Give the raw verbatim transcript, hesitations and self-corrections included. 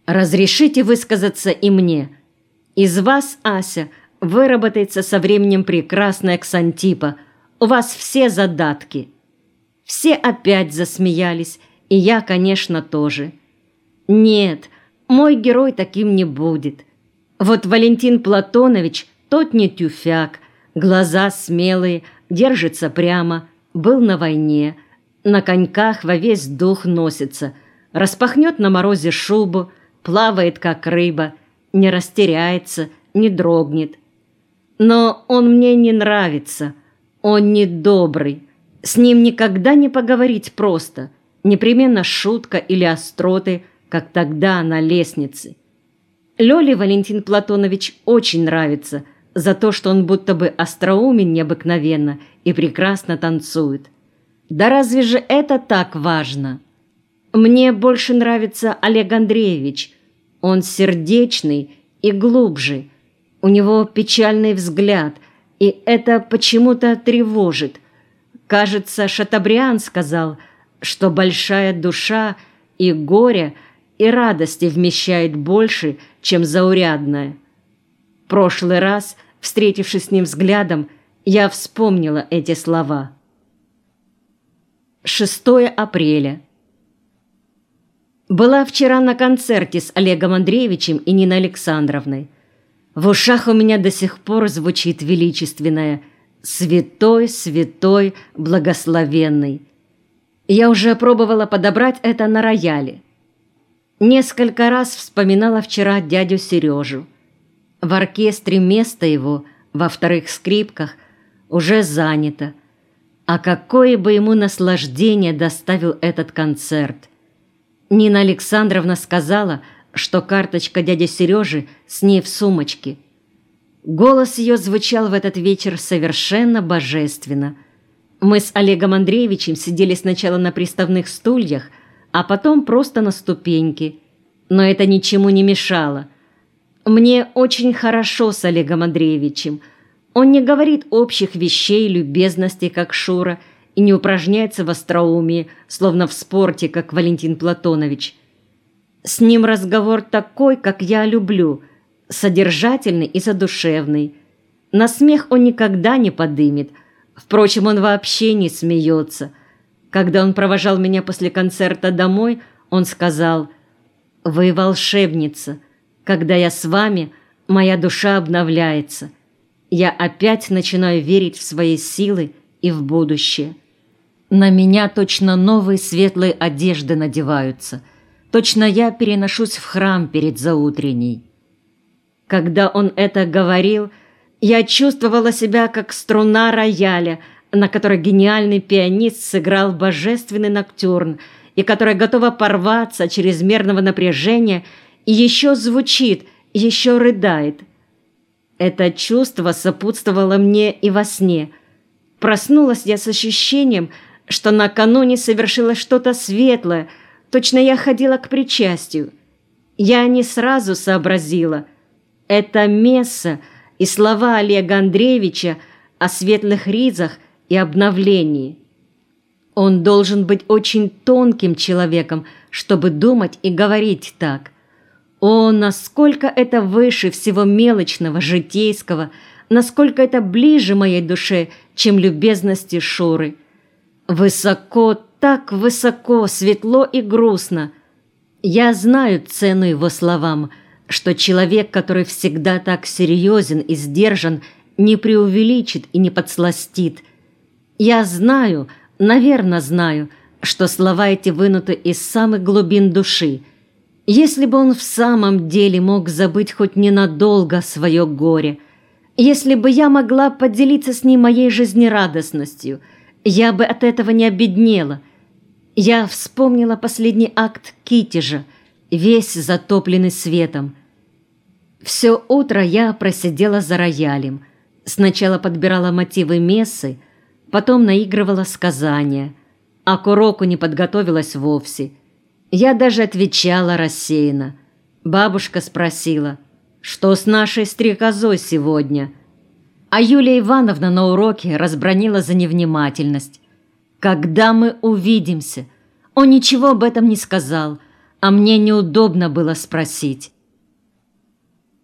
Разрешите высказаться и мне. Из вас, Ася, выработается со временем прекрасная Ксантипа. У вас все задатки». Все опять засмеялись, и я, конечно, тоже. Нет, мой герой таким не будет. Вот Валентин Платонович, тот не тюфяк, глаза смелые, держится прямо, был на войне, на коньках во весь дух носится, распахнет на морозе шубу, плавает, как рыба, не растеряется, не дрогнет. Но он мне не нравится, он недобрый, с ним никогда не поговорить просто, непременно шутка или остроты, как тогда на лестнице. Лёле Валентин Платонович очень нравится за то, что он будто бы остроумен необыкновенно и прекрасно танцует. Да разве же это так важно? Мне больше нравится Олег Андреевич. Он сердечный и глубже. У него печальный взгляд, и это почему-то тревожит. Кажется, Шатобриан сказал, что большая душа и горе, и радости вмещает больше, чем заурядная. В прошлый раз, встретившись с ним взглядом, я вспомнила эти слова. шестое апреля. Была вчера на концерте с Олегом Андреевичем и Ниной Александровной. В ушах у меня до сих пор звучит величественное «Святой, святой, благословенный». Я уже пробовала подобрать это на рояле. Несколько раз вспоминала вчера дядю Сережу. В оркестре место его, во вторых скрипках, уже занято. А какое бы ему наслаждение доставил этот концерт! Нина Александровна сказала, что карточка дяди Сережи с ней в сумочке. Голос ее звучал в этот вечер совершенно божественно. Мы с Олегом Андреевичем сидели сначала на приставных стульях, а потом просто на ступеньке. Но это ничему не мешало. Мне очень хорошо с Олегом Андреевичем. Он не говорит общих вещей, любезностей, как Шура, и не упражняется в остроумии, словно в спорте, как Валентин Платонович. С ним разговор такой, как я люблю, содержательный и задушевный. На смех он никогда не подымет. Впрочем, он вообще не смеется. Когда он провожал меня после концерта домой, он сказал: «Вы волшебница. Когда я с вами, моя душа обновляется. Я опять начинаю верить в свои силы и в будущее. На меня точно новые светлые одежды надеваются. Точно я переношусь в храм перед заутренней». Когда он это говорил, я чувствовала себя как струна рояля, на которой гениальный пианист сыграл божественный ноктюрн, и которая готова порваться от чрезмерного напряжения и еще звучит, еще рыдает. Это чувство сопутствовало мне и во сне. Проснулась я с ощущением, что накануне совершилось что-то светлое, точно я ходила к причастию. Я не сразу сообразила. Это месса и слова Олега Андреевича о светлых ризах и обновлении. Он должен быть очень тонким человеком, чтобы думать и говорить так. О, насколько это выше всего мелочного, житейского, насколько это ближе моей душе, чем любезности Шуры. Высоко, так высоко, светло и грустно. Я знаю цену его словам, что человек, который всегда так серьезен и сдержан, не преувеличит и не подсластит. Я знаю, наверное, знаю, что слова эти вынуты из самых глубин души. Если бы он в самом деле мог забыть хоть ненадолго свое горе, если бы я могла поделиться с ним моей жизнерадостностью, я бы от этого не обеднела. Я вспомнила последний акт Китежа, весь затопленный светом. Все утро я просидела за роялем. Сначала подбирала мотивы мессы, потом наигрывала сказания, а к уроку не подготовилась вовсе. Я даже отвечала рассеянно. Бабушка спросила, что с нашей стрекозой сегодня? А Юлия Ивановна на уроке разбранила за невнимательность. Когда мы увидимся? Он ничего об этом не сказал, а мне неудобно было спросить.